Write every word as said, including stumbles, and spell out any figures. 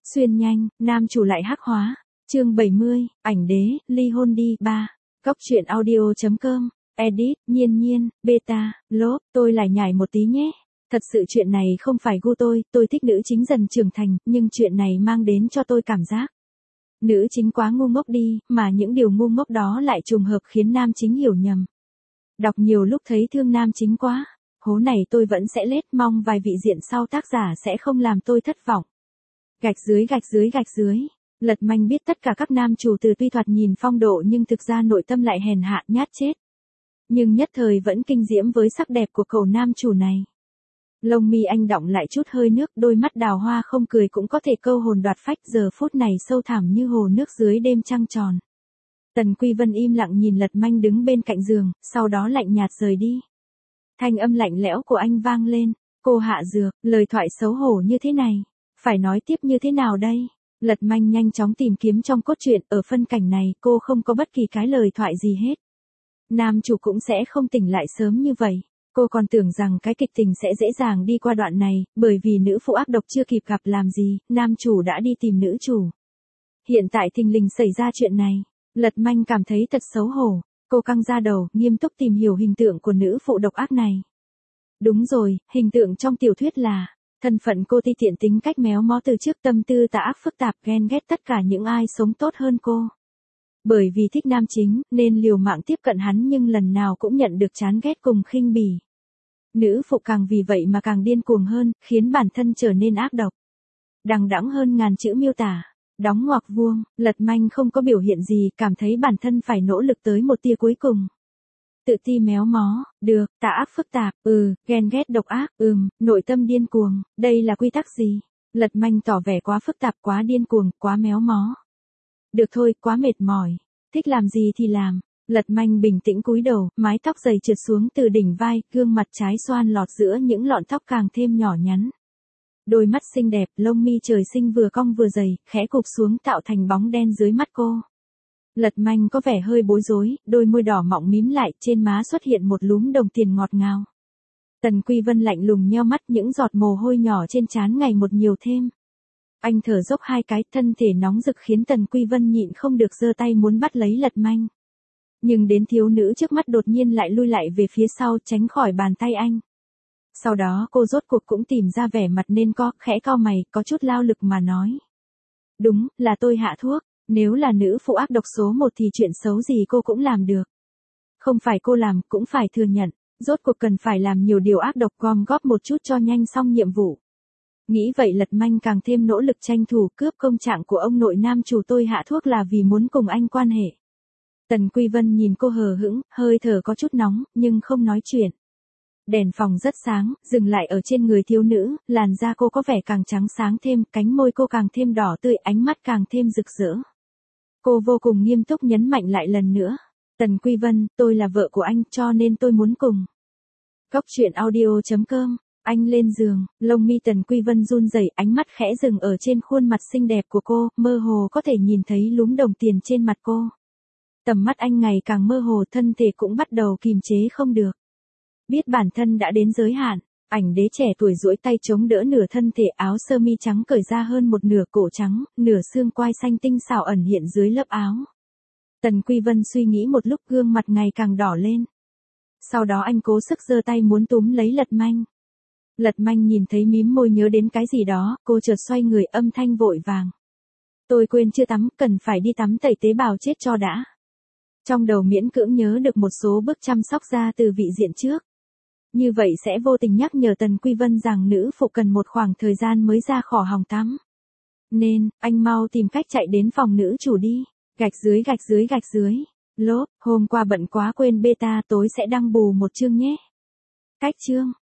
Xuyên nhanh, nam chủ lại hắc hóa. Chương bảy mươi, ảnh đế, ly hôn đi. ba. Cóc truyện audio chấm com. Edit, Nhiên Nhiên, beta, lốp, tôi lại nhảy một tí nhé. Thật sự chuyện này không phải gu tôi, tôi thích nữ chính dần trưởng thành, nhưng chuyện này mang đến cho tôi cảm giác nữ chính quá ngu ngốc đi, mà những điều ngu ngốc đó lại trùng hợp khiến nam chính hiểu nhầm. Đọc nhiều lúc thấy thương nam chính quá. Hố này tôi vẫn sẽ lết, mong vài vị diện sau tác giả sẽ không làm tôi thất vọng. Gạch dưới gạch dưới gạch dưới. Lật Manh biết tất cả các nam chủ từ tuy thoạt nhìn phong độ nhưng thực ra nội tâm lại hèn hạ nhát chết. Nhưng nhất thời vẫn kinh diễm với sắc đẹp của cậu nam chủ này. Lông mi anh đọng lại chút hơi nước, đôi mắt đào hoa không cười cũng có thể câu hồn đoạt phách, giờ phút này sâu thẳm như hồ nước dưới đêm trăng tròn. Tần Quy Vân im lặng nhìn Lật Manh đứng bên cạnh giường, sau đó lạnh nhạt rời đi. Thanh âm lạnh lẽo của anh vang lên, cô hạ dược, lời thoại xấu hổ như thế này, phải nói tiếp như thế nào đây? Lật Manh nhanh chóng tìm kiếm trong cốt truyện, ở phân cảnh này cô không có bất kỳ cái lời thoại gì hết. Nam chủ cũng sẽ không tỉnh lại sớm như vậy. Cô còn tưởng rằng cái kịch tình sẽ dễ dàng đi qua đoạn này, bởi vì nữ phụ ác độc chưa kịp gặp làm gì, nam chủ đã đi tìm nữ chủ. Hiện tại thình lình xảy ra chuyện này, Lật Manh cảm thấy thật xấu hổ, cô căng ra đầu, nghiêm túc tìm hiểu hình tượng của nữ phụ độc ác này. Đúng rồi, hình tượng trong tiểu thuyết là, thân phận cô ti tiện, tính cách méo mó từ trước, tâm tư tà ác phức tạp, ghen ghét tất cả những ai sống tốt hơn cô. Bởi vì thích nam chính, nên liều mạng tiếp cận hắn nhưng lần nào cũng nhận được chán ghét cùng khinh bỉ. Nữ phụ càng vì vậy mà càng điên cuồng hơn, khiến bản thân trở nên ác độc. Đằng đẵng hơn ngàn chữ miêu tả. Đóng ngoặc vuông, Lật Manh không có biểu hiện gì, cảm thấy bản thân phải nỗ lực tới một tia cuối cùng. Tự ti méo mó, được, tà ác phức tạp, ừ, ghen ghét độc ác, ừm, nội tâm điên cuồng, đây là quy tắc gì? Lật Manh tỏ vẻ quá phức tạp, quá điên cuồng, quá méo mó. Được thôi, quá mệt mỏi, thích làm gì thì làm. Lật Manh bình tĩnh cúi đầu, mái tóc dày trượt xuống từ đỉnh vai, gương mặt trái xoan lọt giữa những lọn tóc càng thêm nhỏ nhắn. Đôi mắt xinh đẹp, lông mi trời sinh vừa cong vừa dày, khẽ cụp xuống tạo thành bóng đen dưới mắt cô. Lật Manh có vẻ hơi bối rối, đôi môi đỏ mọng mím lại, trên má xuất hiện một lúm đồng tiền ngọt ngào. Tần Quy Vân lạnh lùng nheo mắt, những giọt mồ hôi nhỏ trên trán ngày một nhiều thêm. Anh thở dốc hai cái, thân thể nóng rực khiến Tần Quy Vân nhịn không được giơ tay muốn bắt lấy Lật Manh. Nhưng đến thiếu nữ trước mắt đột nhiên lại lui lại về phía sau, tránh khỏi bàn tay anh. Sau đó cô rốt cuộc cũng tìm ra vẻ mặt nên co, khẽ cau mày, có chút lao lực mà nói. Đúng, là tôi hạ thuốc, nếu là nữ phụ ác độc số một thì chuyện xấu gì cô cũng làm được. Không phải cô làm, cũng phải thừa nhận, rốt cuộc cần phải làm nhiều điều ác độc, gom góp một chút cho nhanh xong nhiệm vụ. Nghĩ vậy Lật Manh càng thêm nỗ lực tranh thủ cướp công trạng của ông nội nam chủ, tôi hạ thuốc là vì muốn cùng anh quan hệ. Tần Quy Vân nhìn cô hờ hững, hơi thở có chút nóng, nhưng không nói chuyện. Đèn phòng rất sáng, dừng lại ở trên người thiếu nữ, làn da cô có vẻ càng trắng sáng thêm, cánh môi cô càng thêm đỏ tươi, ánh mắt càng thêm rực rỡ. Cô vô cùng nghiêm túc nhấn mạnh lại lần nữa. Tần Quy Vân, tôi là vợ của anh, cho nên tôi muốn cùng. Cóc truyện audio chấm com. Anh lên giường, lông mi Tần Quy Vân run rẩy, ánh mắt khẽ dừng ở trên khuôn mặt xinh đẹp của cô, mơ hồ có thể nhìn thấy lúm đồng tiền trên mặt cô. Tầm mắt anh ngày càng mơ hồ, thân thể cũng bắt đầu kìm chế không được. Biết bản thân đã đến giới hạn, ảnh đế trẻ tuổi duỗi tay chống đỡ nửa thân thể, áo sơ mi trắng cởi ra hơn một nửa, cổ trắng, nửa xương quai xanh tinh xảo ẩn hiện dưới lớp áo. Tần Quy Vân suy nghĩ một lúc, gương mặt ngày càng đỏ lên. Sau đó anh cố sức giơ tay muốn túm lấy Lật Manh. Lật Manh nhìn thấy mím môi nhớ đến cái gì đó, cô chợt xoay người, âm thanh vội vàng. Tôi quên chưa tắm, cần phải đi tắm tẩy tế bào chết cho đã. Trong đầu miễn cưỡng nhớ được một số bước chăm sóc da từ vị diện trước. Như vậy sẽ vô tình nhắc nhở Tần Quy Vân rằng nữ phụ cần một khoảng thời gian mới ra khỏi hòng tắm. Nên, anh mau tìm cách chạy đến phòng nữ chủ đi. Gạch dưới gạch dưới gạch dưới. Lốp, hôm qua bận quá quên beta, tối sẽ đăng bù một chương nhé. Cách chương.